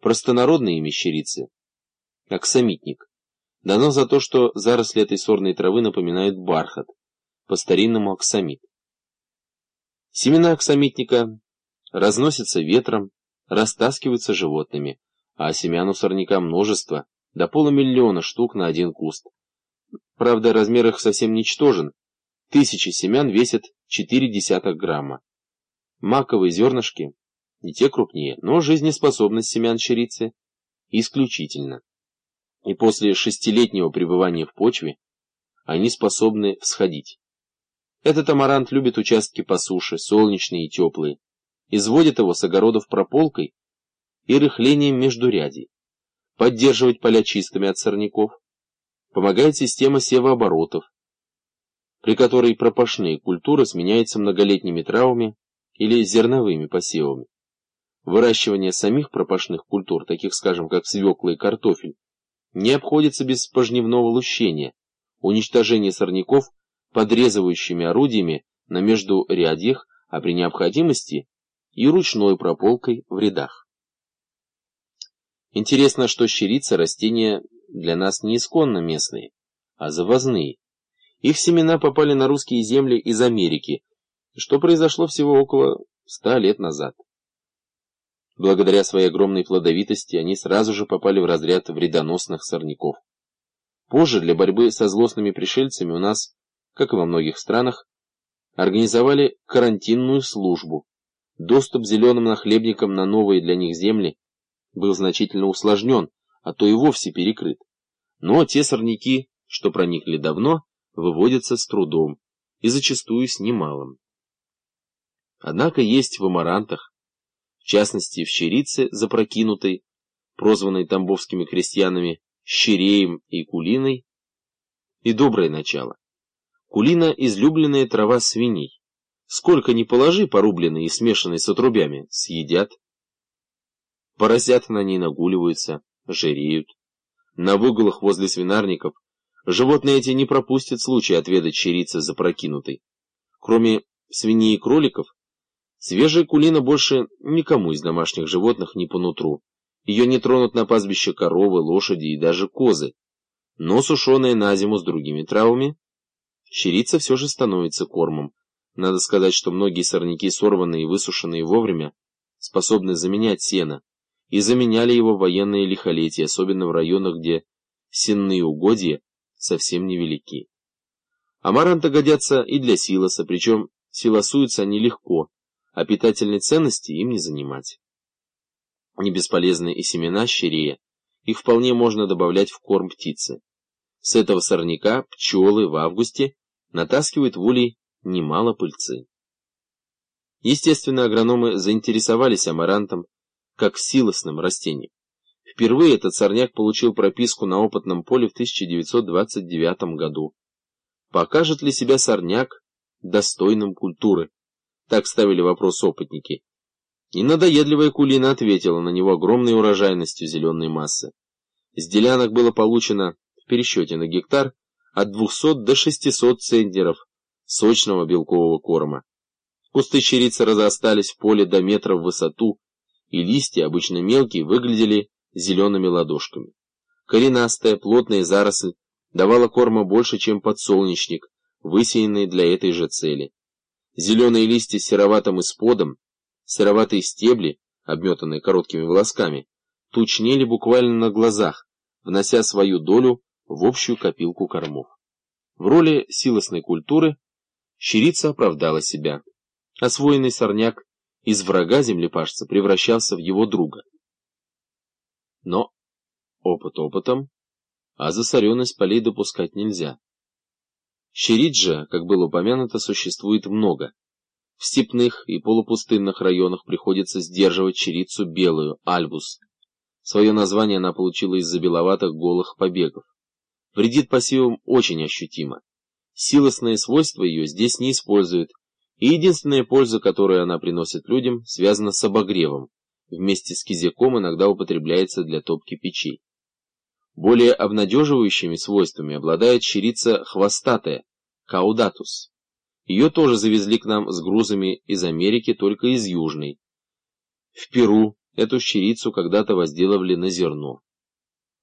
простонародное имя щирицы – аксамитник. Дано за то, что заросли этой сорной травы напоминают бархат, по-старинному аксамит. Семена аксамитника разносятся ветром, растаскиваются животными, а семян у сорняка множество, до 500 000 штук на один куст. Правда, размер их совсем ничтожен. 1000 семян весят 0,4 грамма. Маковые зернышки и те крупнее, но жизнеспособность семян щирицы исключительна. И после 6-летнего пребывания в почве они способны всходить. Этот амарант любит участки по суше, солнечные и теплые. Изводит его с огородов прополкой и рыхлением междурядий. Поддерживать поля чистыми от сорняков помогает система севооборотов, при которой пропашные культуры сменяются многолетними травами или зерновыми посевами. Выращивание самих пропашных культур, таких, скажем, как свекла и картофель, не обходится без пожнивного лущения, уничтожения сорняков подрезывающими орудиями на междурядьях, а при необходимости и ручной прополкой в рядах. Интересно, что щирица – растения для нас не исконно местные, а завозные. Их семена попали на русские земли из Америки, что произошло всего около 100 лет назад. Благодаря своей огромной плодовитости они сразу же попали в разряд вредоносных сорняков. Позже для борьбы со злостными пришельцами у нас, как и во многих странах, организовали карантинную службу. Доступ зеленым нахлебникам на новые для них земли был значительно усложнен, а то и вовсе перекрыт. Но те сорняки, что проникли давно, выводятся с трудом и зачастую с немалым. Однако есть в амарантах, в частности в щирице запрокинутой, прозванной тамбовскими крестьянами щиреем и кулиной, и доброе начало. Кулина – излюбленная трава свиней. Сколько ни положи, порубленной и смешанной с отрубями, съедят. Поросята на ней нагуливаются, жиреют. На выгулах возле свинарников животные эти не пропустят случая отведать щирицы запрокинутой. Кроме свиней и кроликов, свежая кулина больше никому из домашних животных не по нутру. Ее не тронут на пастбище коровы, лошади и даже козы. Но сушеная на зиму с другими травами, щирица все же становится кормом. Надо сказать, что многие сорняки, сорванные и высушенные вовремя, способны заменять сено, и заменяли его в военное лихолетие, особенно в районах, где сенные угодья совсем невелики. Амаранты годятся и для силоса, причем силосуются они легко, а питательной ценности им не занимать. Не бесполезны и семена щирея, их вполне можно добавлять в корм птицы. С этого сорняка пчелы в августе натаскивают в улей немало пыльцы. Естественно, агрономы заинтересовались амарантом как силосным растением. Впервые этот сорняк получил прописку на опытном поле в 1929 году. Покажет ли себя сорняк достойным культуры? Так ставили вопрос опытники. И надоедливая кулина ответила на него огромной урожайностью зеленой массы. С делянок было получено в пересчете на гектар от 200 до 600 центнеров сочного белкового корма. Кусты щирицы разрастались в поле до метра в высоту, и листья, обычно мелкие, выглядели зелеными ладошками. Коренастая, плотная заросль давала корма больше, чем подсолнечник, высеянный для этой же цели. Зеленые листья с сероватым исподом, сероватые стебли, обметанные короткими волосками, тучнели буквально на глазах, внося свою долю в общую копилку кормов. В роли силосной культуры щирица оправдала себя. Освоенный сорняк из врага землепашца превращался в его друга. Но опыт опытом, а засоренность полей допускать нельзя. Щирит же, как было упомянуто, существует много. В степных и полупустынных районах приходится сдерживать щирицу белую, альбус. Свое название она получила из-за беловатых голых побегов. Вредит посевам очень ощутимо. Силосные свойства ее здесь не используют, и единственная польза, которую она приносит людям, связана с обогревом. Вместе с кизяком иногда употребляется для топки печей. Более обнадеживающими свойствами обладает щирица хвостатая, каудатус. Ее тоже завезли к нам с грузами из Америки, только из Южной. В Перу эту щерицу когда-то возделывали на зерно.